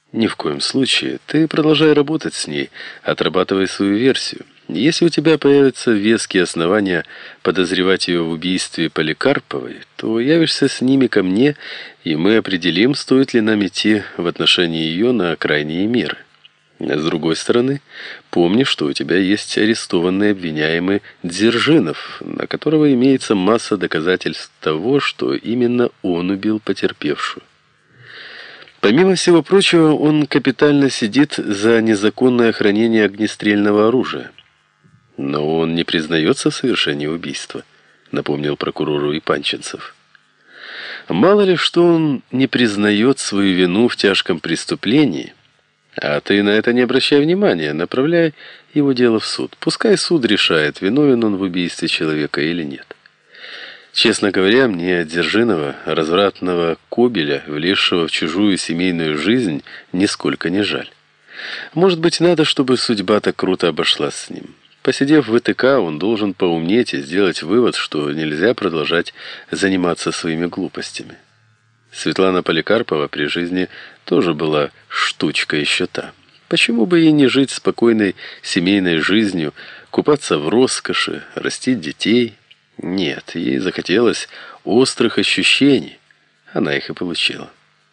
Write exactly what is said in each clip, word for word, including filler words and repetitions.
Ни в коем случае. Ты продолжай работать с ней, отрабатывай свою версию. Если у тебя появятся веские основания подозревать ее в убийстве Поликарповой, то явишься с ними ко мне, и мы определим, стоит ли нам идти в отношении ее на крайние меры. С другой стороны, помни, что у тебя есть арестованный обвиняемый Дзержинов, на которого имеется масса доказательств того, что именно он убил потерпевшую. Помимо всего прочего, он капитально сидит за незаконное хранение огнестрельного оружия. Но он не признается в совершении убийства, напомнил прокурору Ипанченцев. Мало ли, что он не признает свою вину в тяжком преступлении, а ты на это не обращай внимания, направляй его дело в суд. Пускай суд решает, виновен он в убийстве человека или нет. Честно говоря, мне Дзержинова, развратного кобеля, влезшего в чужую семейную жизнь, нисколько не жаль. Может быть, надо, чтобы судьба так круто обошлась с ним. Посидев в ВТК, он должен поумнеть и сделать вывод, что нельзя продолжать заниматься своими глупостями. Светлана Поликарпова при жизни тоже была штучка еще та. Почему бы ей не жить спокойной семейной жизнью, купаться в роскоши, растить детей? Нет, ей захотелось острых ощущений. Она их и получила.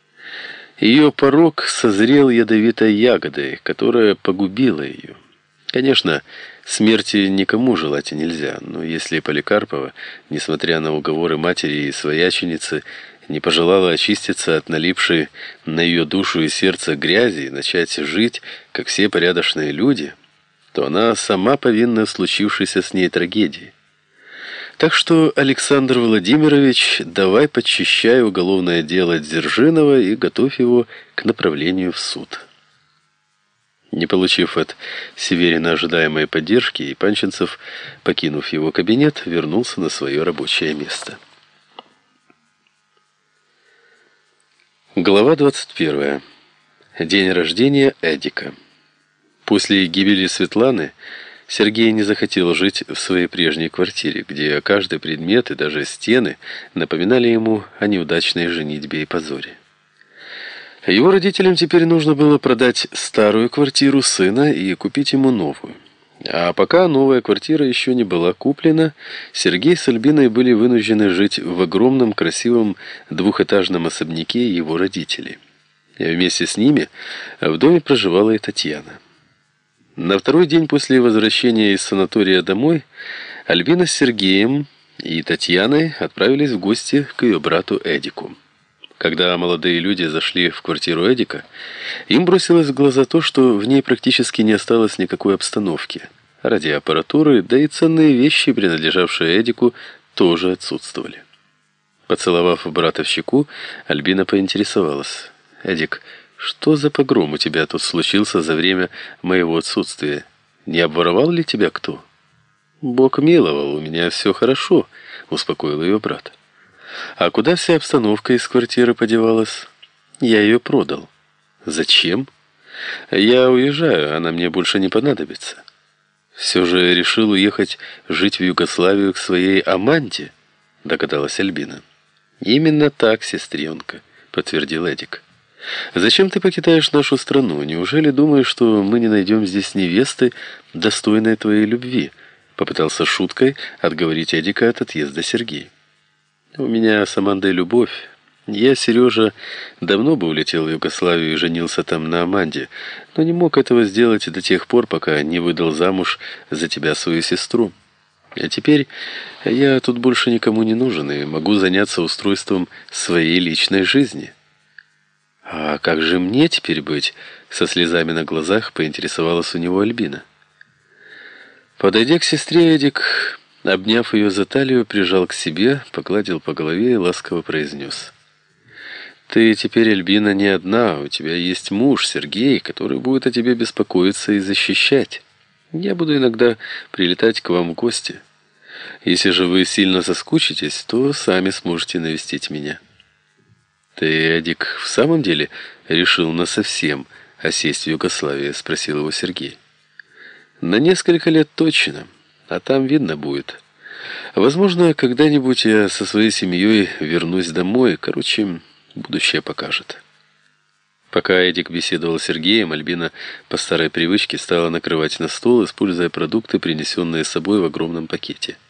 Ее порок созрел ядовитой ягодой, которая погубила ее. Конечно, смерти никому желать и нельзя, но если Поликарпова, несмотря на уговоры матери и свояченицы, не пожелала очиститься от налипшей на ее душу и сердце грязи и начать жить, как все порядочные люди, то она сама повинна в случившейся с ней трагедии. Так что, Александр Владимирович, давай подчищай уголовное дело Дзержинова и готовь его к направлению в суд. Не получив от Северина ожидаемой поддержки, Ипанченцев, покинув его кабинет, вернулся на свое рабочее место. Глава двадцать первая. День рождения Эдика. После гибели Светланы Сергей не захотел жить в своей прежней квартире, где каждый предмет и даже стены напоминали ему о неудачной женитьбе и позоре. Его родителям теперь нужно было продать старую квартиру сына и купить ему новую. А пока новая квартира еще не была куплена, Сергей с Альбиной были вынуждены жить в огромном красивом двухэтажном особняке его родителей. И вместе с ними в доме проживала и Татьяна. На второй день после возвращения из санатория домой Альбина с Сергеем и Татьяной отправились в гости к ее брату Эдику. Когда молодые люди зашли в квартиру Эдика, им бросилось в глаза то, что в ней практически не осталось никакой обстановки. Радиоаппаратуры, да и ценные вещи, принадлежавшие Эдику, тоже отсутствовали. Поцеловав брата в щеку, Альбина поинтересовалась: «Эдик, что за погром у тебя тут случился за время моего отсутствия? Не обворовал ли тебя кто?» «Бог миловал, у меня все хорошо», — успокоил ее брат. «А куда вся обстановка из квартиры подевалась?» «Я ее продал». «Зачем?» «Я уезжаю, она мне больше не понадобится». «Все же решил уехать жить в Югославию к своей Аманте?» — догадалась Альбина. «Именно так, сестренка», — подтвердил Эдик. «Зачем ты покидаешь нашу страну? Неужели думаешь, что мы не найдем здесь невесты, достойной твоей любви?» Попытался шуткой отговорить Эдика от отъезда Сергей. «У меня с Амандой любовь. Я, Сережа, давно бы улетел в Югославию и женился там на Аманде, но не мог этого сделать до тех пор, пока не выдал замуж за тебя свою сестру. А теперь я тут больше никому не нужен и могу заняться устройством своей личной жизни». «А как же мне теперь быть?» — со слезами на глазах поинтересовалась у него Альбина. Подойдя к сестре, Эдик, обняв ее за талию, прижал к себе, погладил по голове и ласково произнес: «Ты теперь, Альбина, не одна, у тебя есть муж, Сергей, который будет о тебе беспокоиться и защищать. Я буду иногда прилетать к вам в гости. Если же вы сильно соскучитесь, то сами сможете навестить меня». «Ты, Эдик, в самом деле решил насовсем осесть в Югославии?» — спросил его Сергей. «На несколько лет точно, а там видно будет. Возможно, когда-нибудь я со своей семьей вернусь домой. Короче, будущее покажет». Пока Эдик беседовал с Сергеем, Альбина по старой привычке стала накрывать на стол, используя продукты, принесенные с собой в огромном пакете.